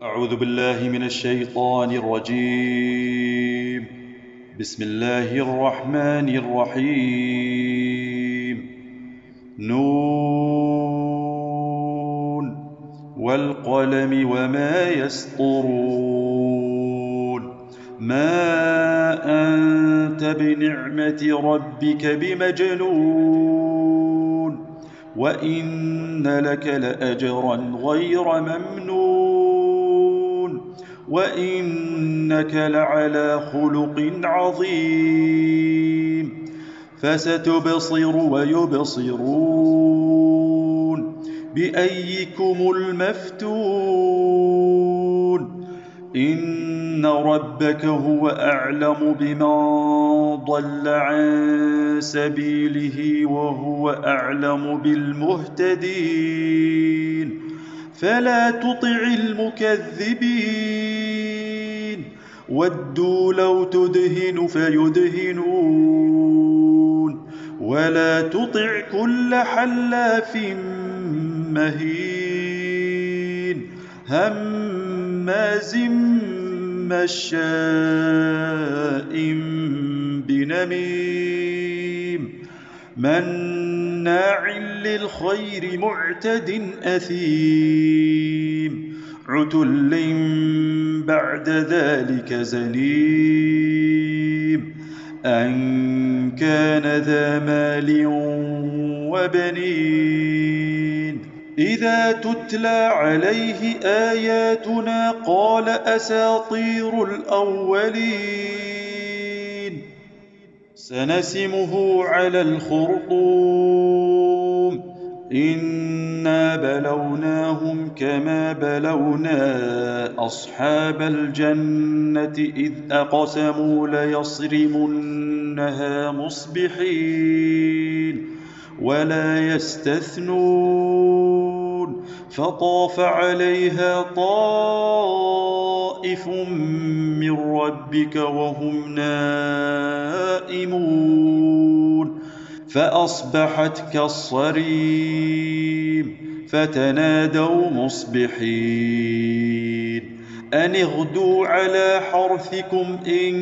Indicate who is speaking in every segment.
Speaker 1: أعوذ بالله من الشيطان الرجيم. بسم الله الرحمن الرحيم. نون والقلم وما يسطرون. ما أنت بنعمة ربك بمجنون وإن لك لأجرا غير ممنون وإنك لعلى خلق عظيم. فستبصر ويبصرون بأيكم المفتون. إن ربك هو أعلم بمن ضل عن سبيله وهو أعلم بالمهتدين. فلا تطع المكذبين ودوا لو تدهن فيدهنون ولا تطع كل حلاف مهين هماز مشاء بنميم مناع للخير معتد أثيم عتل بعد ذلك زنيم أن كان ذا مال وبنين. إذا تتلى عليه آياتنا قال أساطير الأولين. سنسمه على الخرطوم. إنا بلوناهم كما بلونا أصحاب الجنة إذ أقسموا ليصرمنها مصبحين ولا يستثنون. فطاف عليها طائف من ربك وهم نائمون فأصبحت كالصريم. فتنادوا مصبحين أن اغدوا على حرثكم إن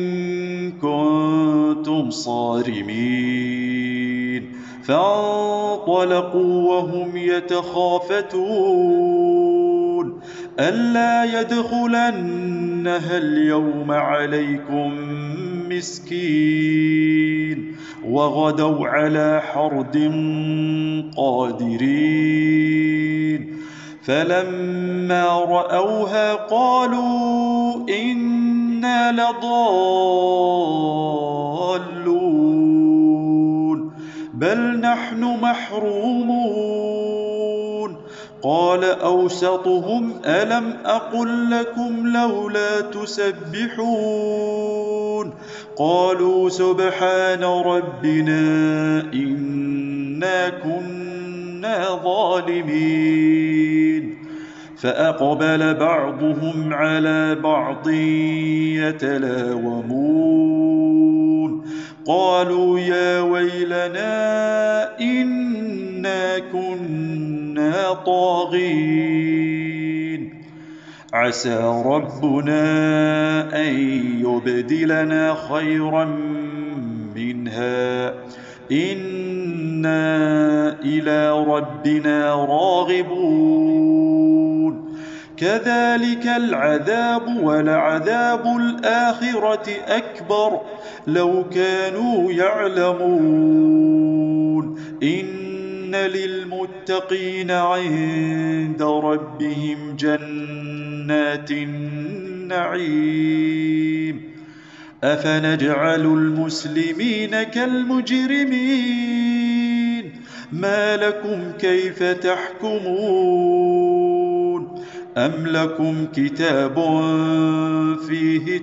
Speaker 1: كنتم صارمين. فانطلقوا وهم يتخافتون ألا يدخلنها اليوم عليكم مسكين وغدوا على حرد قادرين. فلما رأوها قالوا إنا لضالون بل نحن محرومون. قال أوسطهم ألم أقل لكم لولا تسبحون. قالوا سبحان ربنا إنا كنا ظالمين. فأقبل بعضهم على بعض يتلاومون قالوا يا ويلنا إنا كنا طاغين. عسى ربنا أن يبدلنا خيرا منها إنا إلى ربنا راغبون. كذلك العذاب ولعذاب الآخرة أكبر لو كانوا يعلمون. إن للمتقين عند ربهم جنات النعيم. أفنجعل المسلمين كالمجرمين ما لكم كيف تحكمون. أم لكم كتاب فيه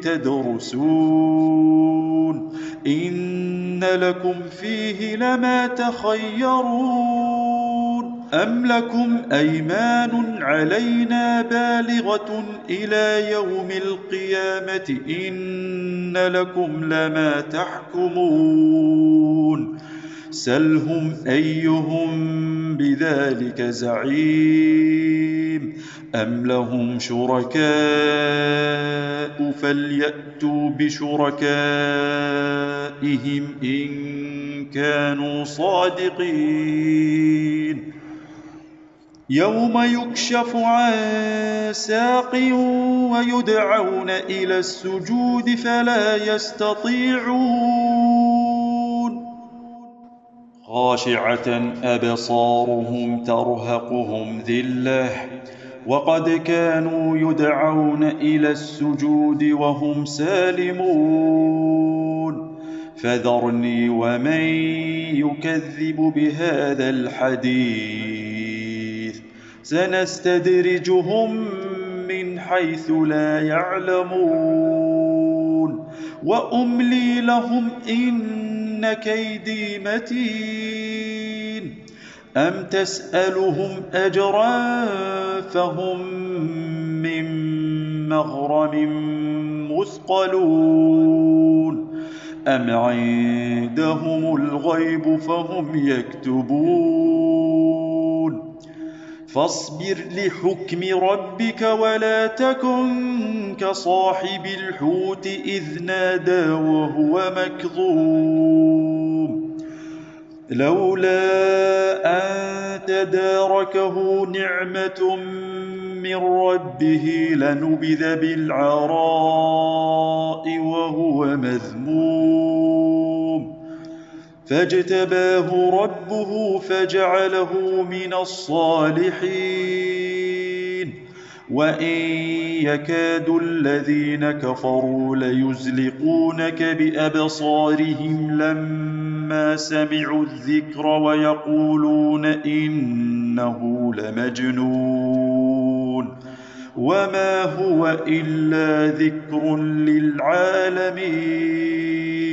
Speaker 1: تدرسون إن لكم فيه لما تخيرون. أم لكم أيمان علينا بالغة إلى يوم القيامة إن لكم لما تحكمون. سلهم أيهم بذلك زعيم أم لهم شركاء فليأتوا بشركائهم إن كانوا صادقين يوم يكشف عن ساق ويدعون إلى السجود فلا يستطيعون خاشعة أبصارهم ترهقهم ذلة وقد كانوا يدعون إلى السجود وهم سالمون فذرني ومن يكذب بهذا الحديث سنستدرجهم من حيث لا يعلمون وأملي لهم إن كيدي متين أم تسألهم أجرا فهم من مغرم مثقلون أم عندهم الغيب فهم يكتبون فاصبر لحكم ربك ولا تكن كصاحب الحوت إذ نادى وهو مكظوم لولا أن تداركه نعمة من ربه لنبذ بالعراء وهو مذموم فاجتباه ربه فجعله من الصالحين وإن يكاد الذين كفروا ليزلقونك بأبصارهم لما سمعوا الذكر ويقولون إنه لمجنون وما هو إلا ذكر للعالمين